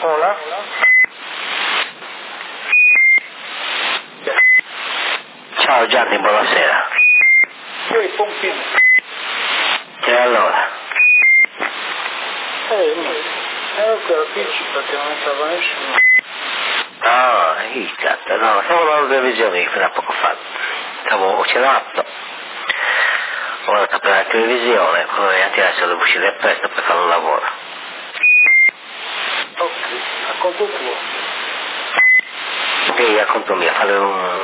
Hola? Ciao Gianni, buonasera. Ehi, Pompino. E allora? Ero qui alla PC perché non entrava nessuno. Ah, cazzo, no, stavo guardando la televisione fino a poco fa. Stavo cenando. Ho guardato per la televisione, poi adesso devo uscire presto per fare un lavoro. Ok, a conto tuo. E a conto mio, fare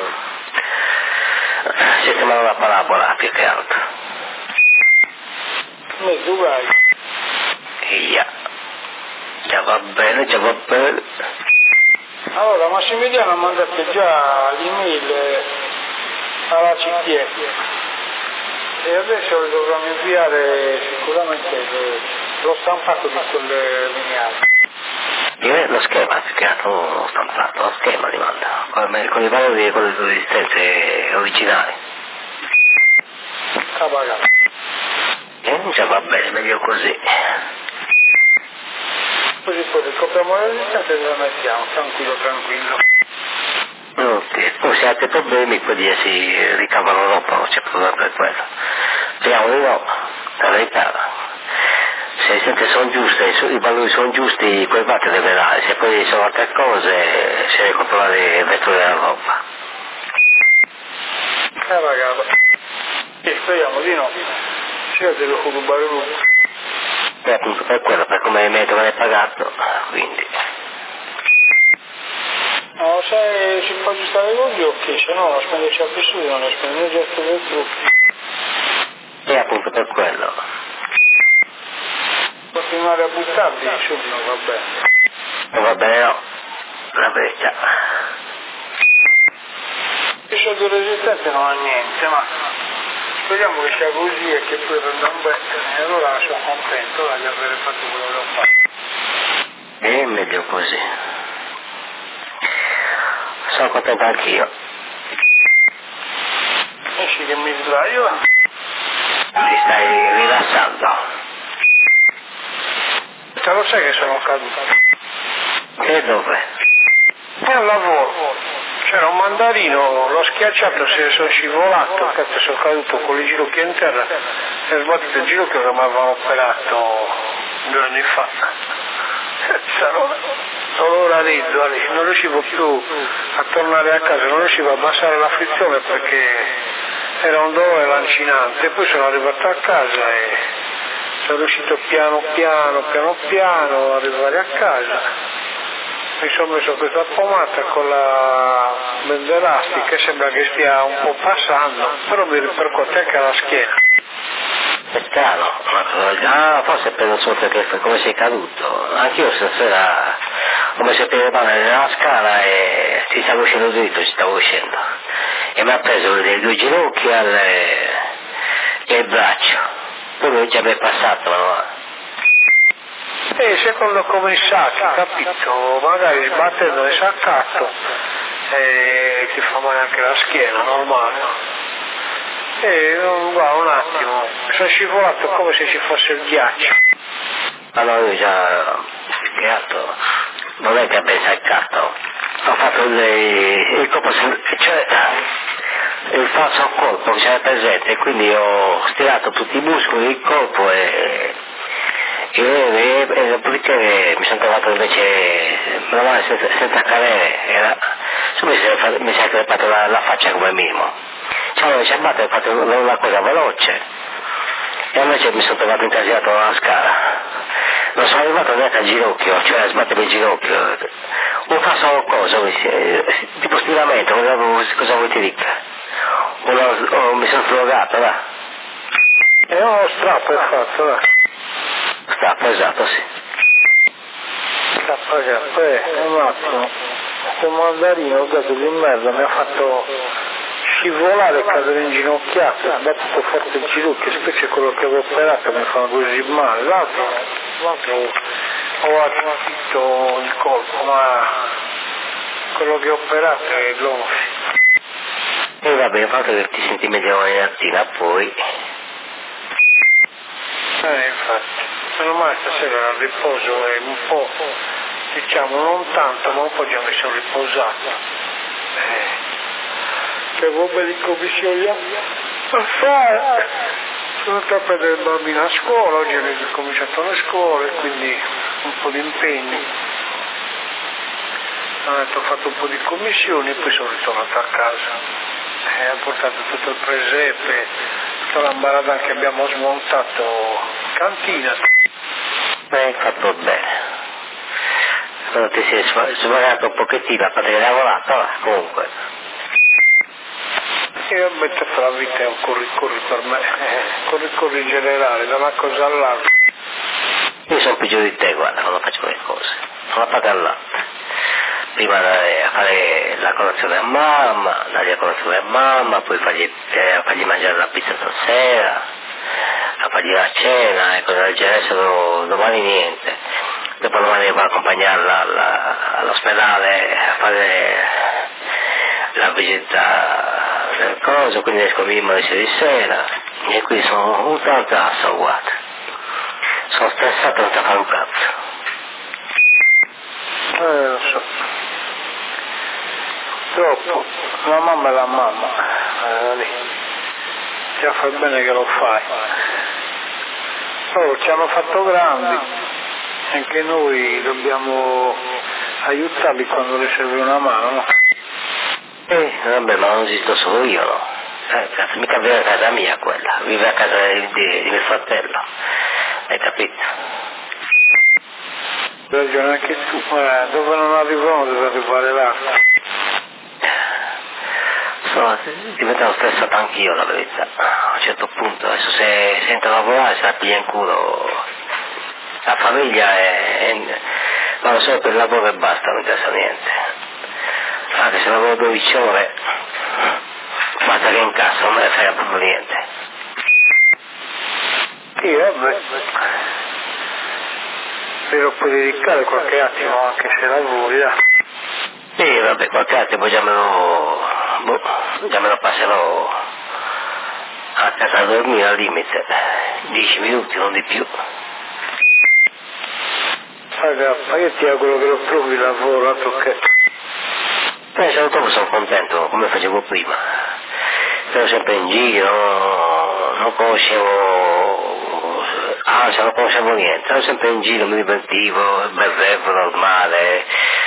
sistemare una parabola più che altro. Mezzo uguale. Già va bene, già va bene. Allora, Massimiliano ha mandato già l'email alla CTE e adesso le dovremmo inviare sicuramente lo stampato di quelle lineari. Lo schema più che altro non ho stampato, lo schema li manda, con i valori e con le resistenze originali. Capagato. Già va bene, meglio così. Così poi ricopriamo le resistenze e le mettiamo, tranquillo. Ok, poi se altri problemi poi si ricavano dopo, non c'è problema per quello. Speriamo di no, la verità. Se le resistenze sono giuste, i valori sono giusti, quel vatte deve dare, se poi sono altre cose, si deve controllare il resto della roba. Capagato. E speriamo di no. Ci deve rubare l'uno. E appunto per quello, per come metro è pagato, quindi. No, se si può aggiustare l'olio, ok, se no la spenderci al più non la spende il gesto del trucco. E appunto per quello. Continuare a buttarli subito va bene. Non va bene no, la verità. Io due resistenze non ha niente, ma speriamo che sia così e che poi prenda un bene, e allora sono contento di aver fatto quello che ho fatto. E meglio così. Sono contento anch'io. Esci che mi sdraio. Ti stai rilassando. Te lo sai che sono caduto? E dove? E al lavoro. C'era un mandarino, l'ho schiacciato, se ne sono scivolato, cazzo sono caduto con le ginocchia in terra e sbattuto il ginocchio che mi avevano operato 2 anni fa. Solo ora rido, non riuscivo più a tornare a casa, non riuscivo a abbassare la frizione perché era un dolore lancinante. Poi sono arrivato a casa e sono riuscito piano piano ad arrivare a casa. Mi sono messo questa pomata con la benda elastica e sembra che stia un po' passando, però mi ripercuote anche alla schiena. È strano. Forse per il suo perché come sei caduto. Anch'io stasera ho messo il piede nella scala e si stava uscendo dritto, ci stavo uscendo. E mi ha preso le 2 ginocchia e il braccio. Poi lui già mi è passato, no? E secondo come sacchi, capito? Magari sbattendo il saccato ti fa male anche la schiena, normale. E guarda un attimo, sono scivolato come se ci fosse il ghiaccio. Allora io già spiegato, non è che abbia saccato, ho fatto il colpo, cioè il falso colpo che c'era presente, quindi ho stirato tutti i muscoli del corpo e dopodiché mi sono trovato invece una mano senza cadere, mi si è crepato la faccia come minimo. Cioè non ci ha fatto una cosa veloce e invece mi sono trovato incasinato alla scala. Non sono arrivato neanche al ginocchio, cioè a sbattere il ginocchio. Un falso cosa, tipo stiramento, cosa vuoi ti dica? Mi sono slogato, va? E uno strappo è fatto, va? Strappo, esatto, sì. Strappo, esatto, un attimo. Questo mandarino, il gatto di merda, mi ha fatto scivolare e cadere inginocchiato, ha battuto forte il ginocchio, specie quello che avevo operato mi fa così male. L'altro ho attutito il colpo, ma quello che ho operato è gonfio. E va bene, fatto che ti senti meglio in mattina, poi. Infatti, meno male stasera al riposo è un po' diciamo non tanto, ma un po' già mi sono riposato. Avevo belle commissioni a fare, sono andato a prendere il bambino a scuola, oggi ho ricominciato la scuola e quindi un po' di impegni. Ho fatto un po' di commissioni e poi sono ritornato a casa. Ho portato tutto il presepe, tutta l'ambarada che abbiamo smontato, cantina. Hai fatto bene. Però ti sei sbagato un pochettino, a parte che hai lavorato, comunque. E vabbè, la vita è un corri per me, corri in generale, da una cosa all'altra. Io sono peggio di te, guarda, quando faccio le cose. Non la paga all'altra. Prima andare a fare la colazione a mamma, dargli la colazione a mamma, poi fargli mangiare la pizza stasera, a fargli la cena e cose del genere. Adesso domani niente. Dopo domani devo accompagnarla all'ospedale a fare la visita del coso, quindi esco minimo alle 6 di sera e qui sono un tantasso, guarda. Sono stressato, non sta a fare un cazzo. Lo so. Troppo. La mamma è la mamma. Lì. Già fa bene che lo fai. Loro ci hanno fatto grandi. Anche noi dobbiamo aiutarli quando le serve una mano, no? Vabbè, ma non esisto solo io, no? Cazzo, mica vive a casa mia quella, vive a casa di mio fratello, hai capito? Hai ragione anche tu, dove non arrivano deve arrivare l'altro. Sono diventato stressato anch'io, la verità, a un certo punto, adesso se sento a lavorare se la piglia in culo, la famiglia vado solo per il lavoro e basta, non interessa niente. Anche se lavoro 12 ore, basta che in cassa non me ne frega proprio niente. Sì, vabbè. Però puoi dedicare qualche attimo anche se lavori, Sì, vabbè, qualche attimo già me lo passerò a casa a dormire al limite, 10 minuti, non di più. Ma io ti auguro che lo trovi il lavoro, perché... Se lo trovo sono contento, come facevo prima. Ero sempre in giro, non conoscevo, anzi non conoscevo niente, ero sempre in giro, mi divertivo, bevevo normale,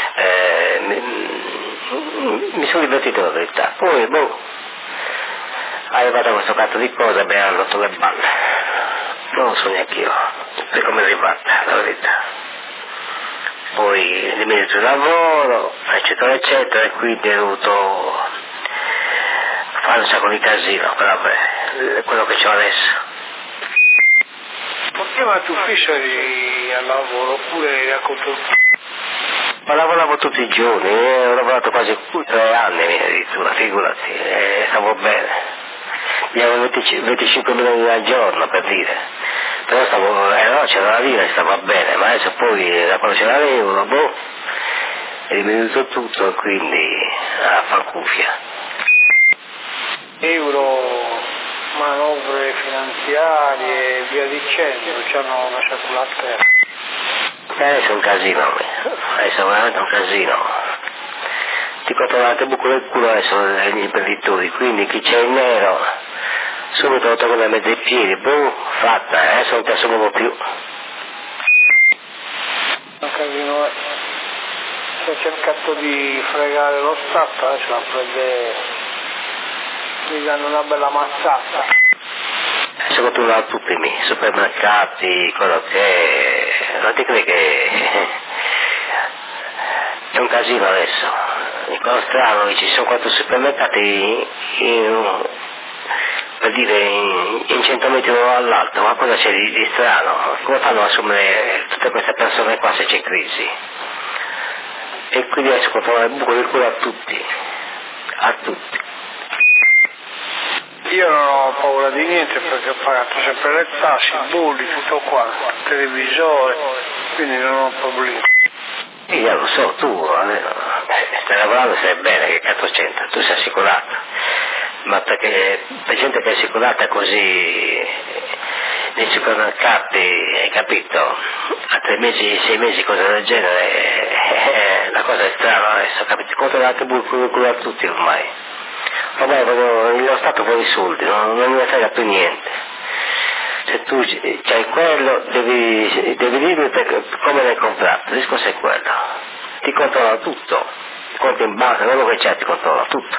mi sono divertito la verità. Poi, è arrivato questo cazzo di cose, mi hanno rotto le balle. Non lo so neanche io, per come è arrivata, la verità. Poi le mie di lavoro, eccetera eccetera, e quindi ho dovuto fare un sacco di casino per avere quello che c'ho adesso. Ma prima tu eri al lavoro oppure a conto? Ma lavoravo tutti i giorni, ho lavorato quasi 3 anni addirittura, figurati, stavo bene. Mi avevo 25 milioni al giorno, per dire. Però no, c'era la lira e stava bene, ma adesso poi da quando c'era l'euro, è diminuito tutto, quindi a far cuffia. Euro, manovre finanziarie e via dicendo, ci hanno lasciato la terra. Adesso è un casino, adesso è veramente un casino. Ti contano anche buco del culo adesso gli imprenditori, quindi chi c'è in nero subito lo tolgono a mezzo ai piedi, fatta, adesso non ti assumono più. Un casino, si è cercato di fregare lo Stato, adesso la prende, gli danno una bella mazzata. Adesso continuano a tutti i supermercati, quello che è, non ti credi che è un casino adesso. In Costrano ci sono 4 supermercati per dire in 100 metri uno all'altro, ma cosa c'è di strano? Come fanno ad assumere tutte queste persone qua se c'è crisi? E quindi adesso controllano il buco del culo a tutti, Io non ho paura di niente perché ho pagato sempre le tasse, i bolli, tutto qua, il televisore, quindi non ho problemi. Io lo so, tu stai lavorando, sai bene che cazzo c'entra, tu sei assicurato, ma perché per gente che è assicurata così nei supermercati, hai capito, a 3 mesi, 6 mesi, cose del genere, la cosa è strana adesso, capite? Controllate il culo a tutti ormai. Ormai lo Stato vuole i soldi, non ne frega più niente. Se tu c'hai quello, devi dirmi come l'hai comprato, il discorso è quello. Ti controlla tutto, ti conti in banca, quello che c'è ti controlla tutto.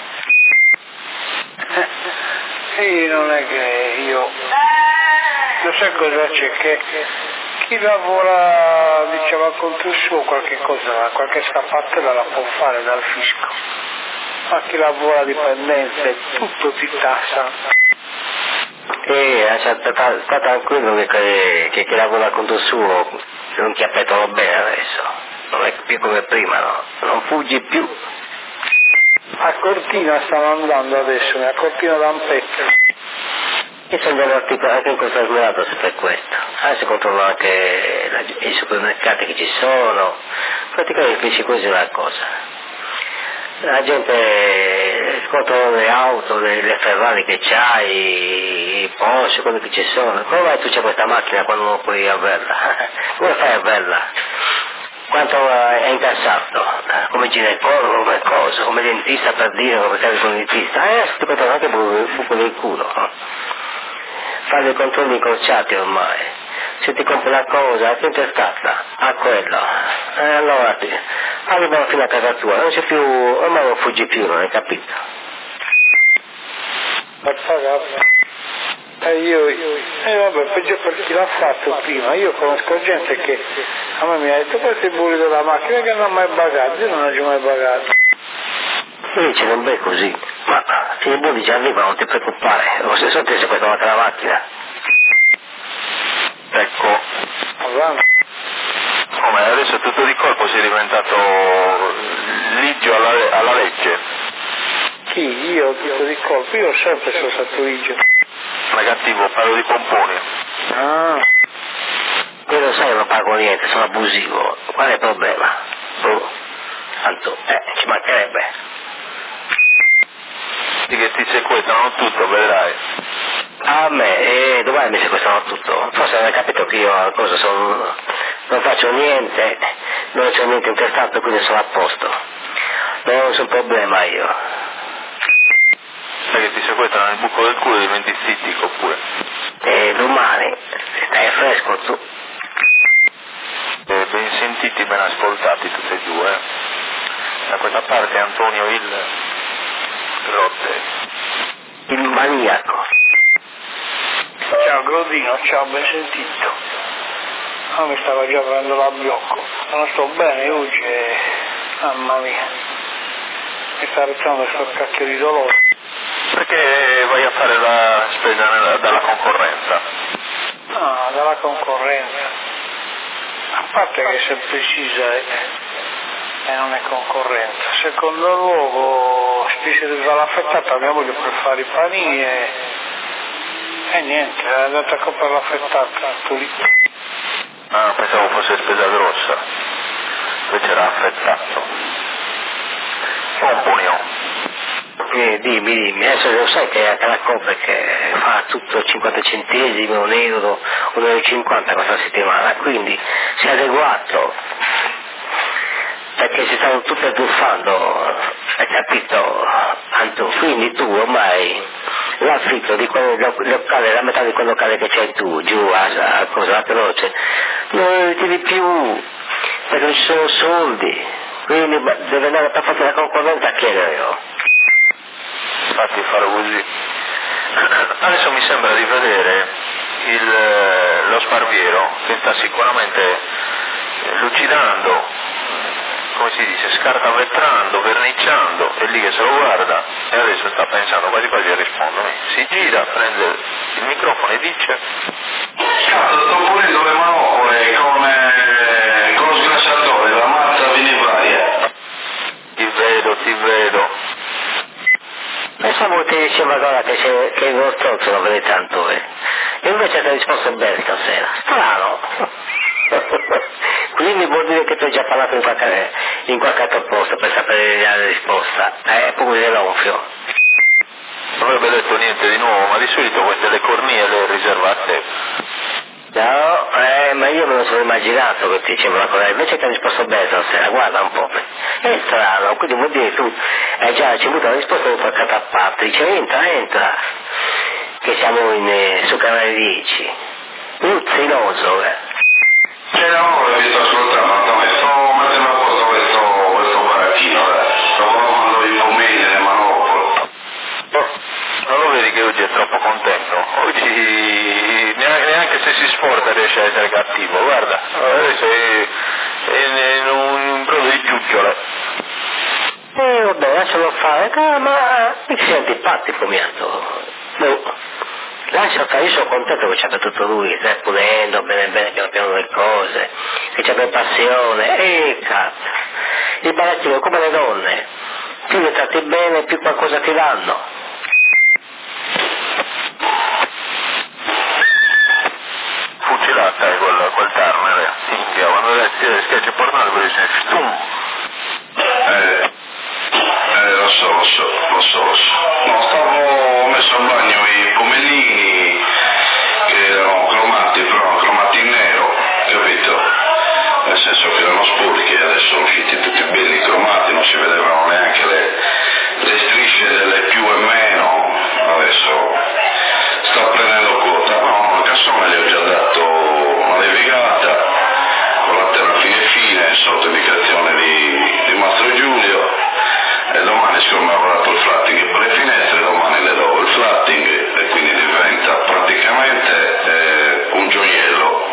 Sì, non è che io sai cosa c'è, che chi lavora diciamo contro il suo qualche cosa, qualche scappatella la può fare dal fisco, ma chi lavora a dipendenza tutto ti tassa. Sta tranquillo che chi lavora contro il suo non ti appetano bene adesso, non è più come prima, no? Non fuggi più. A Cortina stanno andando adesso, a Cortina d'Ampezzo. Io sono andato anche in questo smercato per questo. Adesso controllo anche i supermercati che ci sono, praticamente capisci così una cosa. La gente controlla le auto, le Ferrari che c'hai, i Porsche, quelli che ci sono. Come mai tu c'è questa macchina quando non puoi averla? Come fai a averla? Quanto è incassato? Come ginecologo, come cosa, come dentista per dire, come serve con il dentista? Ti controllo anche buco del culo. Fare dei controlli incrociati ormai. Se ti compri una cosa, ti interstata a quello. Allora arrivano fino a casa tua, non c'è più, ormai non fuggi più, non hai capito? Vabbè, peggio per chi l'ha fatto prima. Io conosco gente che a me mi ha detto questo è il bullo della macchina che non ha mai bagato, io non ho mai bagato. Invece non è così, ma se i bulli già arrivano non ti preoccupare, lo stesso te se questa volta la macchina. Ecco. Come adesso tutto di colpo sei diventato ligio alla legge. Chi? Io tutto di colpo? Io sempre sono stato ligio. Negativo, parlo di pomponi. Ah. Io lo sai, non pago niente, sono abusivo. Qual è il problema? Tanto, ci mancherebbe. Di che ti sequestrano tutto, vedrai. A me, dov'è mi sequestrano tutto? Forse non hai capito che io cosa sono, non faccio niente, non c'ho niente intestato, quindi sono a posto. Non c'è un problema io. Sai che ti sequestrano nel buco del culo e diventi stitico oppure? Domani, stai fresco tu. Ben sentiti, ben ascoltati tutti e due. Da questa parte Antonio il Rotte. Il maniaco. Ciao Grodino, ciao, ben sentito. Mi stava già prendendo la blocco. Non sto bene oggi e... mamma mia. Mi sta arrezzando questo cacchio di dolore. Perché vai a fare la spesa dalla concorrenza? No, dalla concorrenza. A parte che se precisa e non è concorrenza. Secondo luogo, spese di fare l'affettata, mia moglie per fare i panini e niente, è andata a comprare l'affettata, lì. Ah, pensavo fosse spesa grossa, invece era affettato. Pomponio. Dimmi, adesso lo sai che anche la Coop che fa tutto 50 centesimi, €1, €1,50 questa settimana, quindi si è adeguato, perché si stanno tutti abbuffando, hai capito, Anto? Quindi tu ormai l'affitto di quel locale, la metà di quel locale che c'hai tu, giù a cosa, a Croce, non lo ritiri più, perché non ci sono soldi, quindi deve andare per fare la concorrenza a chiedere io. Infatti farò così. Adesso mi sembra di vedere lo Sparviero che sta sicuramente lucidando, come si dice, scartavetrando, verniciando, è lì che se lo guarda e adesso sta pensando quasi quasi a rispondermi. Si gira, prende il microfono e dice: Cazzo, sto pulito le manopole come lo sgrassatore, la mazza vinivaria. Ti vedo. Pensavo che diceva allora che lo stronzo lo vede tanto, e invece ti ha risposto bene stasera. Strano. Quindi vuol dire che tu hai già parlato in qualche altro posto per sapere la risposta. Pure l'onfio. Non avrebbe detto niente di nuovo, ma di solito queste le cornie le riserva a te. No, ma io me lo sono immaginato che ti diceva una cosa, invece ti ha risposto bene stasera, guarda un po'. È strano, quindi vuol dire tu hai già ricevuto la risposta di portata a parte, dice entra, che siamo su canale 10. Luzziloso, no, vi sto ascoltando, sto mettendo a posto questo barattino, sto provando i pomini delle manopole. Non lo vedi che oggi è troppo contento? Oggi neanche se si sforza riesce a essere cattivo, guarda, adesso è in un brodo di giuggiole. Vabbè, lascialo fare, ma mi senti antipatico, miato. Lascia fare, io sono contento che ci abbia tutto lui, stai pulendo bene piano piano le cose, che ci abbia passione, cazzo. Il barattino come le donne, più le tratti bene, più qualcosa ti danno. Fucilata quel Turner, minchia, quando schiaccia il portale poi dice stum. Lo so. No, ho messo al bagno i pomellini che erano cromati, però cromati in nero, capito? Nel senso che erano sporchi e adesso sono usciti tutti belli cromati, non si vedevano neanche le strisce delle più e meno, adesso sta prendendo quota. No, il cassone gli ho già dato una levigata con la terra fine sotto indicazione di Mastro Giulio. E domani siccome ho lavorato il flatting per le finestre, domani le do il flatting e quindi diventa praticamente un gioiello,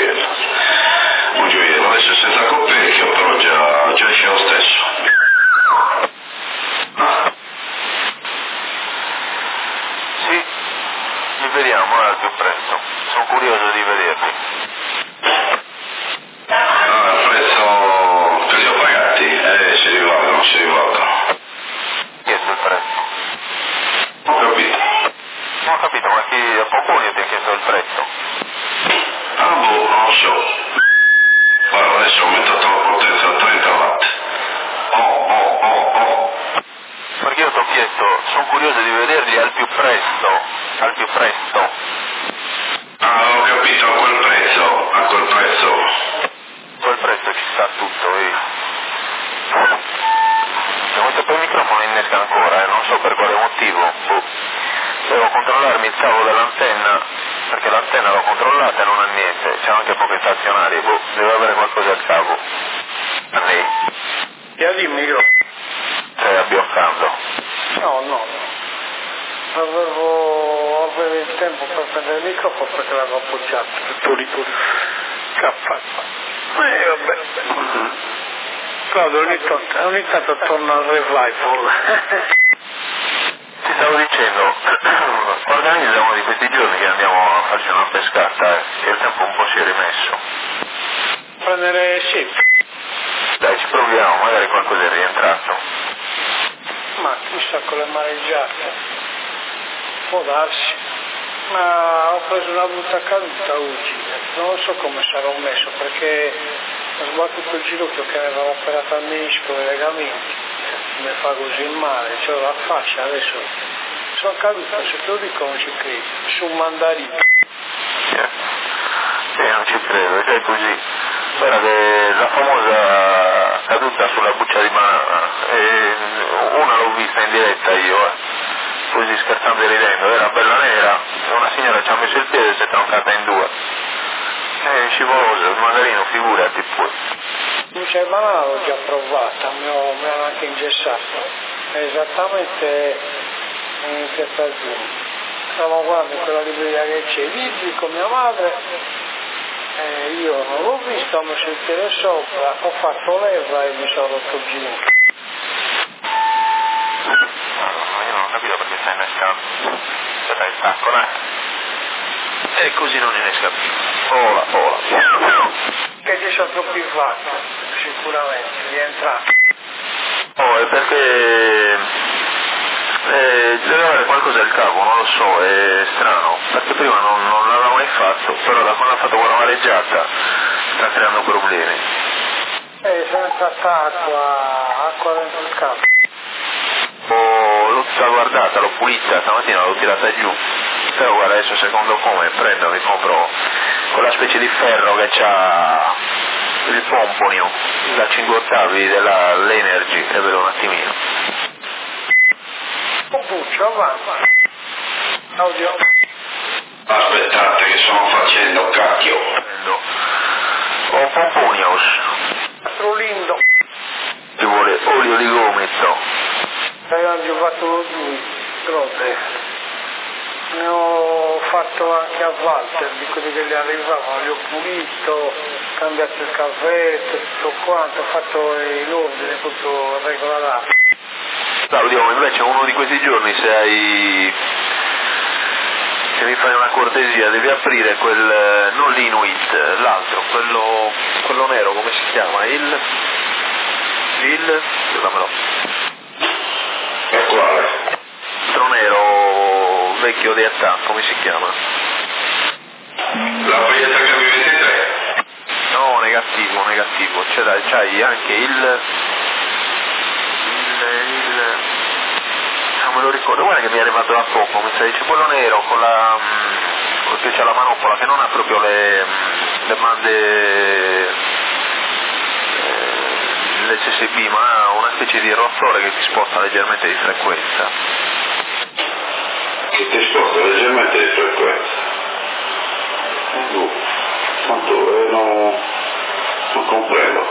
adesso è senza coperchio però già esce lo stesso. Sì, li vediamo al più presto, sono curioso di vederli. Il prezzo che li ho pagati, si rivalgono. Chiesto il prezzo. Ho capito, ma chi a Pomponi ti ha chiesto il prezzo? Non lo so. Guarda, adesso ho aumentato la potenza a 30 watt. Perché io ti ho chiesto, sono curioso di vederli al più presto. Ho capito, a quel prezzo. Quel prezzo ci sta tutto, Questo poi il microfono innesca ancora, non so per quale motivo. Devo controllarmi il cavo dell'antenna, perché l'antenna l'ho controllata e non ha niente, c'è anche poche stazionarie, deve avere qualcosa al cavo. A lei. Dimmi io. Stai abbioccando. No. Avevo il tempo per prendere il microfono perché l'avevo appoggiato. Tutto. Vabbè. Claudio, ogni tanto torna al revival. Ti stavo dicendo, organizza uno di questi giorni che andiamo a farci una pescata, che il tempo un po' si è rimesso. Prendere sì. Dai, ci proviamo, magari qualcosa è rientrato. Ma chissà con le mareggiate. Può darsi. Ma ho preso una brutta caduta oggi. Non so come sarò messo perché ho sbattuto il ginocchio che aveva operato al menisco e ai legamenti. Mi fa così male, c'ho la faccia adesso. Sono caduto, se te lo dico non ci credi, su un mandarino. Non ci credo, è così. Guarda che la famosa caduta sulla buccia di banana, una l'ho vista in diretta io, così scherzando e ridendo, era bella nera, una signora ci ha messo il piede e si è troncata in due. Scivoloso, il mandarino, figurati pure. Buccia di banana l'ho già provata, mi hanno anche ingessato, è esattamente in piazza Azzurra. Stavo guardando in quella libreria che c'è, libri con mia madre, io non l'ho visto, ho messo il piede sopra, ho fatto leva e mi sono rotto il ginocchio. Io non ho capito perché stai innescando. Aspetta il tacco, dai. E così non innesca più. Ola. Che ci sono troppi fatti, sicuramente, rientrati. È perché deve avere qualcosa al cavo, non lo so, è strano, perché prima non l'aveva mai fatto, però da quando ha fatto quella mareggiata sta creando problemi. Sono entrata acqua dentro il campo. L'ho salvaguardata, l'ho pulita, stamattina l'ho tirata giù, però guarda adesso secondo come prendo, mi compro quella specie di ferro che c'ha il pomponio da 50 avi dell'Energy, e vedo un attimino. Buccio, avanti. Audio. Aspettate che sto facendo cacchio. Ho pomponios. Trolindo. Ci vuole olio di gomito. Ho fatto lo giù, grotte. Ne ho fatto anche a Walter, di quelli che gli arrivavano, li ho pulito, cambiato il caffè, tutto quanto, ho fatto in ordine, tutto regolare. Claudio, invece uno di questi giorni, se mi fai una cortesia, devi aprire quel, non l'Inuit, l'altro, quello nero, come si chiama? Scusamelo. E quale? Altro nero, vecchio di Attack, come si chiama? La paglietta HB23? No, negativo, c'hai anche non me lo ricordo, guarda che mi è arrivato da poco, mi sa, dice quello nero con che c'ha la manopola, che non ha proprio le bande l'SSB, ma ha una specie di rottore che ti sposta leggermente di frequenza. Che ti sposta leggermente di frequenza? Quanto? Non comprendo.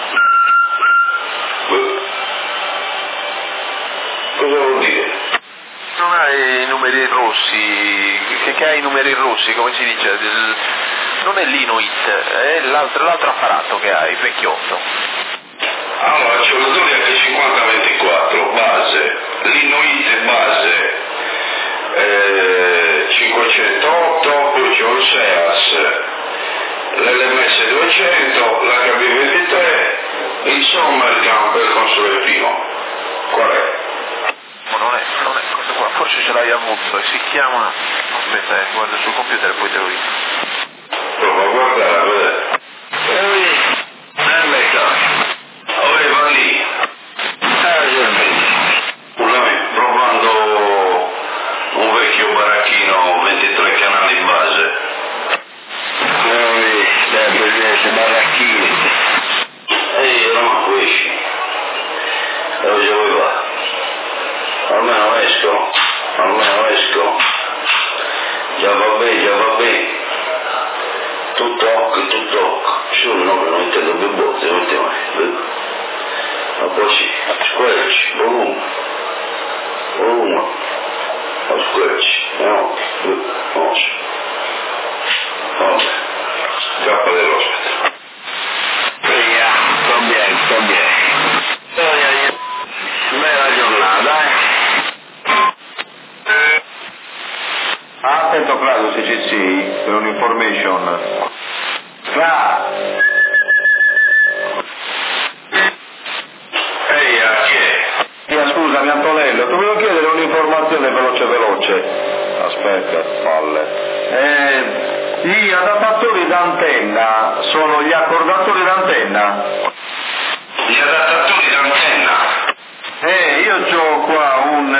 Cosa vuol dire? Non hai i numeri rossi, che hai i numeri rossi, come si dice, non è l'Inuit, è l'altro apparato che hai, vecchiotto. Allora c'è lo Zodiac 5024 base, l'Inuit base 508, poi c'è il SEAS, l'LMS 200, l'HB23, il Sommercamp e il console primo. Qual è? Non è questo qua, forse ce l'hai avuto e si chiama, aspetta, guarda sul computer e poi te lo dico. Prova a guardare, a vedere. Va lì. Provando un vecchio baracchino 23 canali in base. Baracchini. Erano questi. Dove voleva? Almeno esco. Già va bene. Tutto. Ci sono no, veramente due bozze, mettiamo. Ma poi sì, squelci, volume. Squelci, no. Vabbè. Scappa dell'ospite. Sto bien. Bella giornata, Attento Claudio CCC, per un'information. Ehi, chi è? Scusami Antonello, ti volevo chiedere un'informazione veloce. Aspetta, palle. Gli adattatori d'antenna sono gli accordatori d'antenna? Gli adattatori d'antenna? Io ho qua un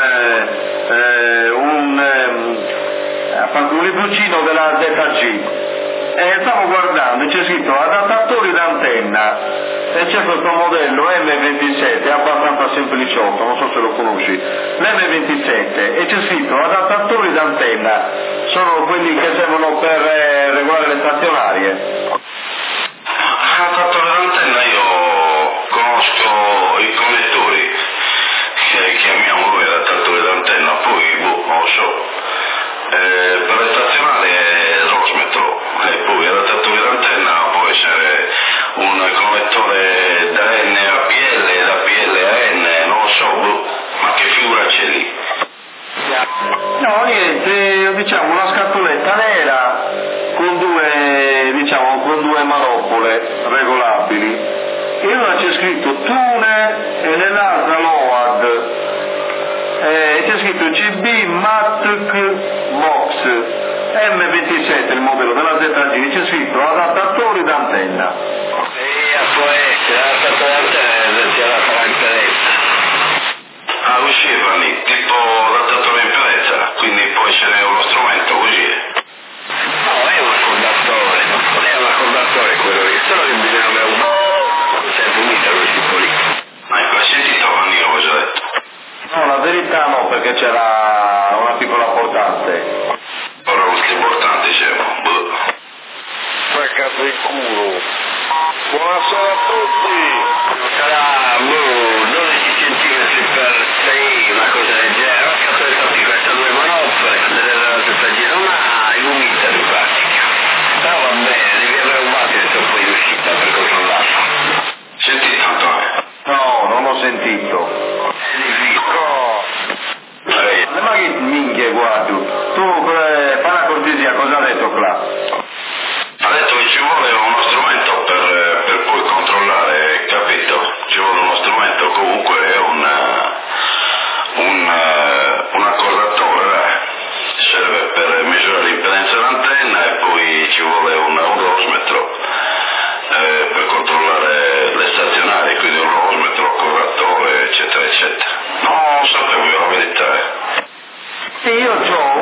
libricino della ZG e stavo guardando, c'è scritto adattatori d'antenna e c'è questo modello M27, è abbastanza sempliciotto, non so se lo conosci, l'M27, e c'è scritto adattatori d'antenna, sono quelli che servono per regolare le stazionarie. Adattatori d'antenna io conosco i connettori che chiamiamo noi adattatori d'antenna, poi non lo so. Per le stazionali è Rosmetro e poi adattatore d'antenna può essere un connettore da N a PL e da PL a N, non lo so, ma che figura c'è lì? No, niente, diciamo una scatoletta nera con due manopole regolabili, e una c'è scritto Tune e nell'altra Load, c'è scritto GB Matic Box M27, il modello della ZG, c'è scritto adattatori d'antenna. Può essere, adattatore d'antenna sia la caratteristica. Uscivano lì, tipo adattatore in piazza, quindi può essere uno strumento così. No, è un condatore. che c'era una piccola portante. Ora ultimo importante, dicevo. Spaccato il culo. Buonasera a tutti. Sarà 12 centimetri per 6, una cosa del genere. Ho fatto queste due manoppole della testa una ilumita in pratica. Però va bene, devi avere un wattmetro poi in uscita per controllarlo. Sentito, Antonio? No, non ho sentito. Ma che minchia guardi? Tu fai una cortesia, cosa ha detto Cla? Ha detto che ci vuole uno strumento per poi controllare, capito? Ci vuole uno strumento, comunque è un accordatore, serve per misurare l'impedenza dell'antenna e poi ci vuole un rosmetro per controllare le stazionarie, quindi un rosmetro, accordatore, eccetera, eccetera. Non sapevo io la verità. Sì, io ho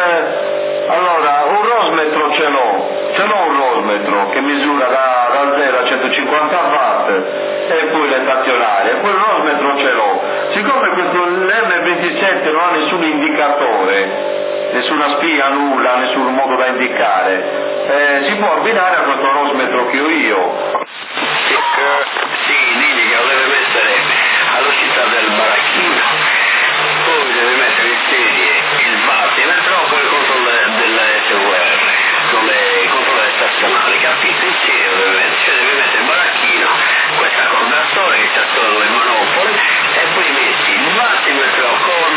un rosmetro ce l'ho un rosmetro che misura da 0 a 150 watt e poi le stazionarie, quel rosmetro ce l'ho. Siccome l'M27 non ha nessun indicatore, nessuna spia, nulla, nessun modo da indicare, si può abbinare a questo rosmetro che ho io. Sì, digli che lo deve mettere all'uscita del baracchino, poi deve mettere in serie il battimetro con il controllo delle SVR, con le controlle stazionali, capito? In serie deve mettere, cioè deve mettere il baracchino, questo accordatore che c'ha solo le manopole, e poi metti il battimetro con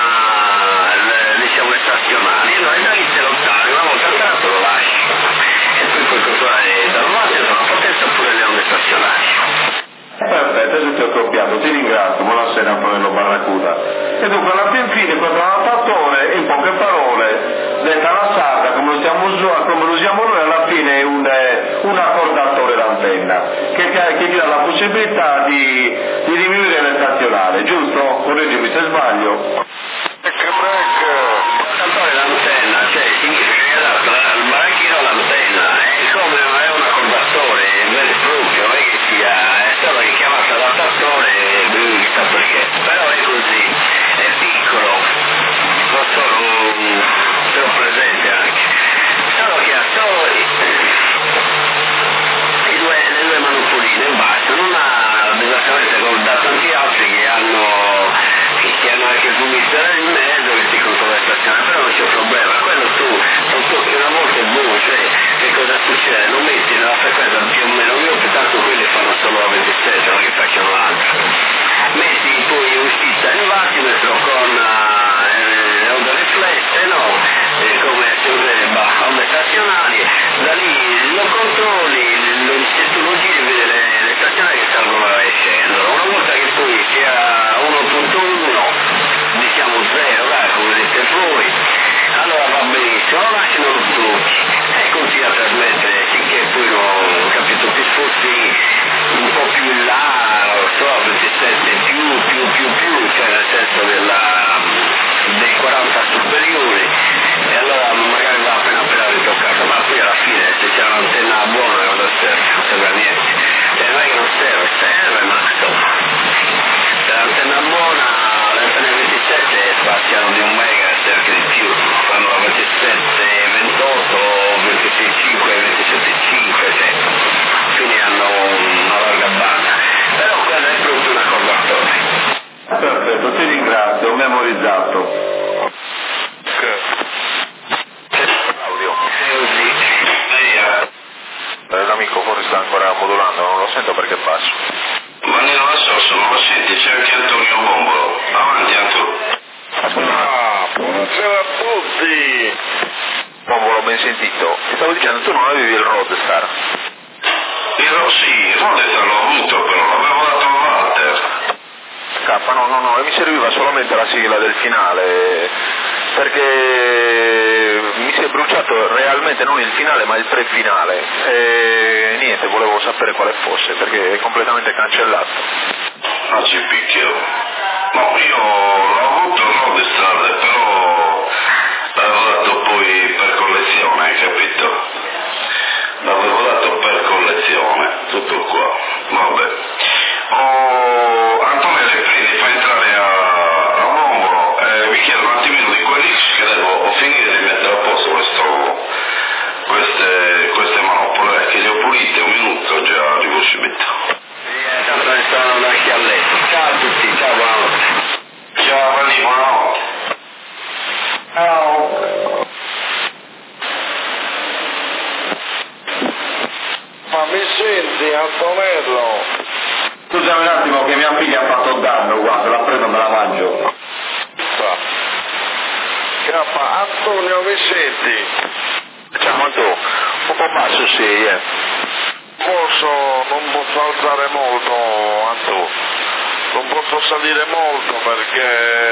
le stazionali, e allora da lì te lo tavi, una volta tanto lo lasci, e poi puoi controllare dal battimetro la potenza oppure le onde stazionarie. Perfetto, adesso ti ho copiato, ti ringrazio, buonasera Antonello Barracuda. E dunque alla fin fine questo adattatore, in poche parole, detta alla sarda, come lo usiamo noi, alla fine è un accordatore d'antenna, che ti dà la possibilità di diminuire le stazionali, giusto? Correggimi se sbaglio. Accordatore d'antenna, cioè significa che il baracchino all'antenna, è come è un accordatore, vero e proprio, non è che sia, è solo che chiamato adattatore, chissà perché, però è così, è piccolo, non solo te lo presente anche, solo che ha solo le due manopoline in basso, non ha esattamente da tanti altri che hanno anche il commissario in mezzo che si controlla la stazione, però non c'è problema, quello tu non tocchi una volta e boh, cioè che cosa succede? Lo metti nella frequenza più o meno mio, tanto quelli fanno solo la 27, non che facciano l'altro. Metti poi uscita il battimetro con le onde riflesse, no? Come si usa onde stazionarie, da lì lo controlli, se tu lo giri vedi le stazionarie che salgono e scendono. Una volta che poi sia 1.1, diciamo 0, dai, come dite voi, allora va benissimo, lo lasci non lo tocchi e continua a trasmettere finché poi non, capito, ti sposti un po' più in là, so, 27 più, cioè nel senso dei 40 superiori, e allora magari va appena ritoccato, ma poi alla fine se c'è un'antenna buona cosa serve? Non serve a niente, cioè non è che non serve, ma insomma, se l'antenna buona, l'antenna 27 spaziano di 1 mega e anche di più, fanno la 27, 28, 26,5, 27,5, cioè, quindi hanno una larga banda, però quello è proprio un accordatore. Perfetto, ti ringrazio, ho memorizzato. L'amico forse sta ancora modulando, non lo sento perché passo. Ma non lo so, non lo senti, c'è anche Antonio Bombolo. Avanti Antonio. Buonasera a tutti. Bombolo, ben sentito. Ti stavo dicendo, tu non avevi il Roadstar? Sì, il Roadstar l'ho avuto, però l'avevo dato a Walter. No, e mi serviva solamente la sigla del finale, perché mi si è bruciato realmente non il finale ma il prefinale, e niente, volevo sapere quale fosse, perché è completamente cancellato. Non ci picchio. No, io l'ho avuto il Roadstar, però l'avevo dato poi per collezione, hai capito? L'avevo dato per collezione, tutto qua. Vabbè. Antonio Le Predi fa entrare a Bombolo, mi Antonello. Scusami un attimo che mia figlia ha fatto danno, guarda, la prendo e me la mangio. Antonio, mi senti? Ciao Anto, un po' basso sì, Non posso alzare molto, Anto. Non posso salire molto perché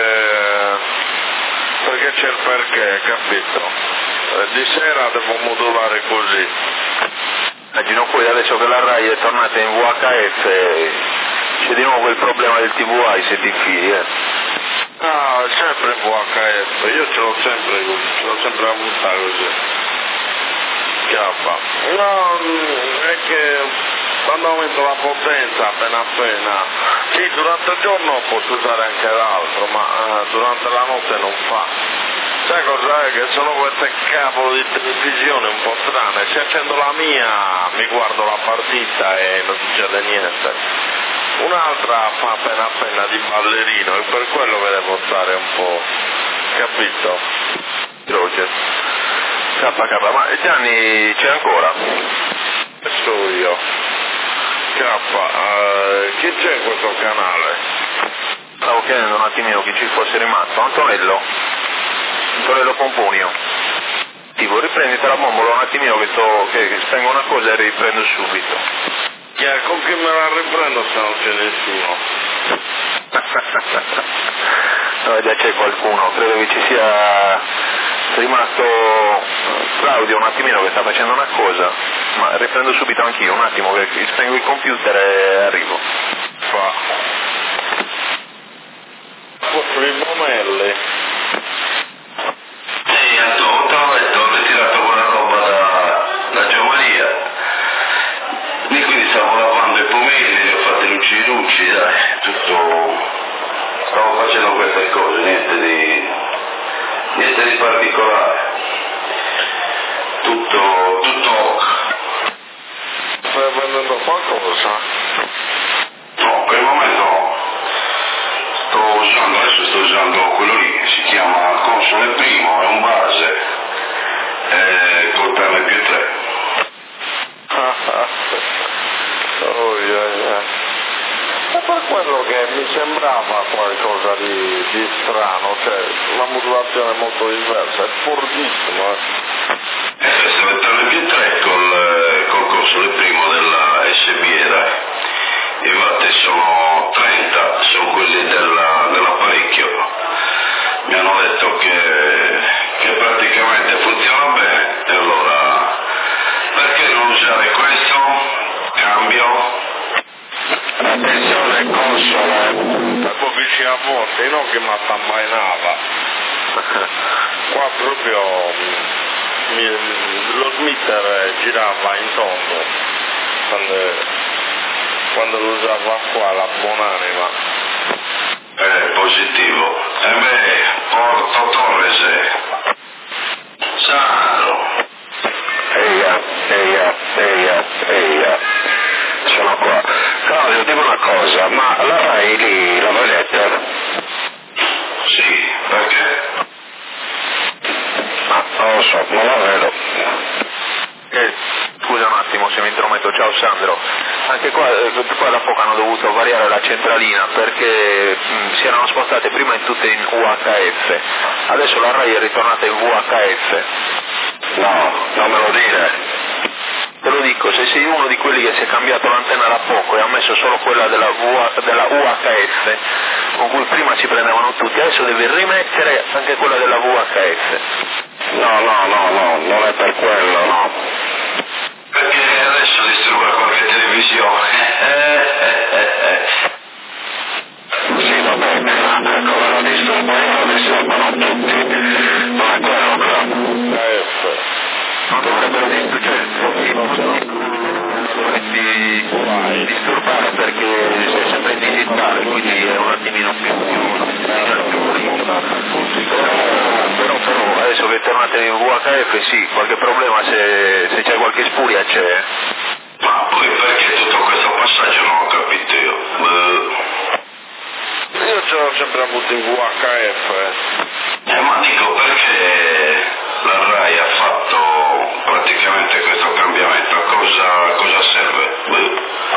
c'è il perché, capito? Di sera devo modulare così. Immagino poi adesso che la RAI è tornata in VHF c'è di nuovo il problema del TVA, i seti fili, Ah, sempre VHF, io ce l'ho sempre avuta così. Chiappa. No, è che quando aumento la potenza appena, sì, durante il giorno posso usare anche l'altro, ma durante la notte non fa. Sai cos'è? Che sono queste cavolo di televisioni un po' strane, se accendo la mia mi guardo la partita e non succede niente. Un'altra fa appena di ballerino e per quello che devo stare un po', capito? Roger. KK, ma Gianni c'è ancora? So io. Chi c'è in questo canale? Stavo chiedendo un attimino chi ci fosse rimasto. Antonello Pomponio. Tipo, riprenditi la bombola un attimino che spengo una cosa e riprendo subito. Con chi me la riprendo se non c'è nessuno? No, già c'è qualcuno, credo che ci sia rimasto Claudio un attimino che sta facendo una cosa, ma riprendo subito anch'io, un attimo che spengo il computer e arrivo. Posso i pomelli? Sì, ho ritirato quella roba da Giovania. E quindi stavo lavando i pomelli, li ho fatti luci, dai, tutto. Stavo facendo queste cose, niente di particolare. Tutto Stai vendendo qualcosa? no, per il momento no. Sto usando quello lì, si chiama Console Primo, è un base col termo più 3. E per quello che mi sembrava qualcosa di strano, cioè la modulazione è molto diversa, è fortissimo. Questo è il termo più 3 col console primo della SBE, dai. I watt sono 30, sono quelli dell'apparecchio. Mi hanno detto che praticamente funziona bene, e allora perché non usare questo? Cambio. Attenzione console, proprio vicino a morte, non che mi attambainava. Qua proprio lo smitter girava in tondo quando lo usava qua, la buonanima. Positivo. Porto Torres. Sandro. Eia. Sono qua. Claudio, dimmi una cosa, ma la RAI lì la vedete? Sì, perché? Non lo so, non la vedo. Scusa un attimo se mi intrometto, ciao Sandro. Anche qua da poco hanno dovuto variare la centralina perché si erano spostate prima tutte in UHF, adesso la RAI è ritornata in VHF. No, non me lo dire. Te lo dico, se sei uno di quelli che si è cambiato l'antenna da poco e ha messo solo quella della UHF, con cui prima ci prendevano tutti, adesso devi rimettere anche quella della VHF. No, non è per quello, no. Perché adesso distrugga qualche televisione. Sì, va bene, come lo distruggono tutti. Non è quello, Non dovrebbero disturbare perché sei sempre in digitale, quindi è un attimino più però adesso che tornate in VHF sì, qualche problema se c'è qualche spuria c'è. Ma poi perché tutto questo passaggio non ho capito io. Io ce l'ho sempre avuto in VHF. Ma dico perché la RAI ha fatto praticamente questo cambiamento, a cosa serve?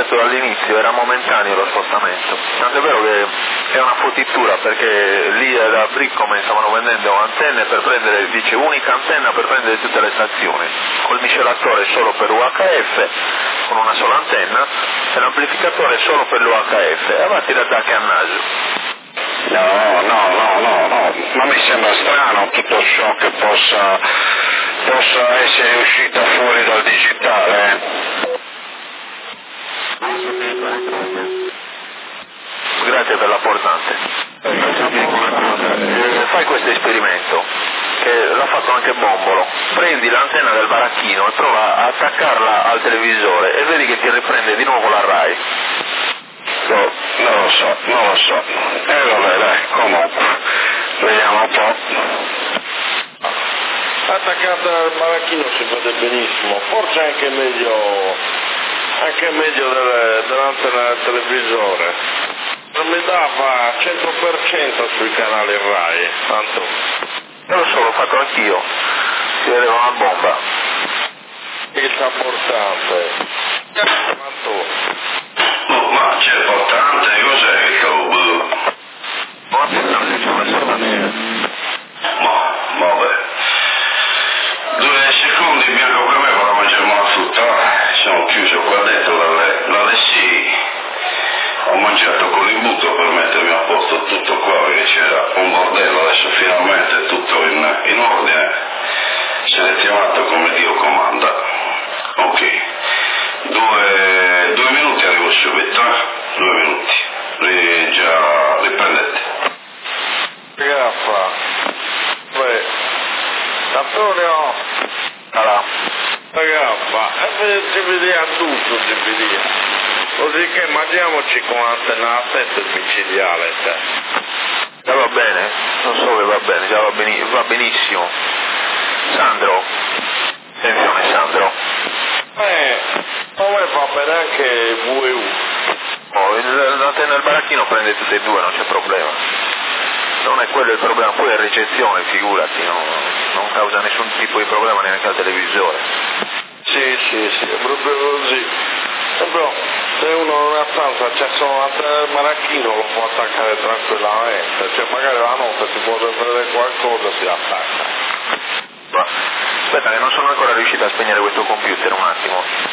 detto dall'inizio, era momentaneo lo spostamento, tanto è vero che è una fottitura, perché lì da Briccome stavano vendendo antenne per prendere, dice, unica antenna per prendere tutte le stazioni, col miscelatore solo per UHF, con una sola antenna, e l'amplificatore solo per l'UHF, e avanti d'attacchi a naso. No, ma mi sembra strano tutto ciò che possa essere uscita fuori dal digitale. Grazie per l'apportante. Fai questo esperimento, che l'ha fatto anche Bombolo, prendi l'antenna del baracchino e prova a attaccarla al televisore e vedi che ti riprende di nuovo la RAI. No, non lo so. Vabbè, dai, comunque, vediamo un po'. Attaccata al baracchino si vede benissimo, forse anche meglio dell'antenna del televisore. Non mi dava 100% sui canali RAI, tanto. Io lo so, l'ho fatto anch'io, si vedeva una bomba. Il portante. Ma c'è il portante, cos'è il tubo? Ma pensavo ci messo la mia. Vabbè. 2 secondi in bianco per me, vado a mangiare una frutta. Sono chiuso qua dentro dalle 6. Ho mangiato con l'imbuto per mettermi a posto tutto qua, perché c'era un bordello, adesso finalmente è tutto in ordine, selezionato come Dio comanda. Ok, 2 minuti arrivo subito, 2 minuti, già riprendete. Ragazza, Antonio, ragazza, ci vediamo tutto, così che mangiamoci con l'antenna a testa micidiale. Già va bene? Non so che va bene, già va benissimo. Sandro, attenzione Sandro. Come va bene anche VU? L'antenna del baracchino prende tutte e due, non c'è problema. Non è quello il problema, poi è ricezione, figurati, non causa nessun tipo di problema neanche al televisore. Sì, è proprio così. Però se uno in una stanza c'è solo l'antenna del baracchino lo può attaccare tranquillamente, cioè magari la notte si può vedere qualcosa e si attacca. Aspetta che non sono ancora riuscito a spegnere questo computer un attimo.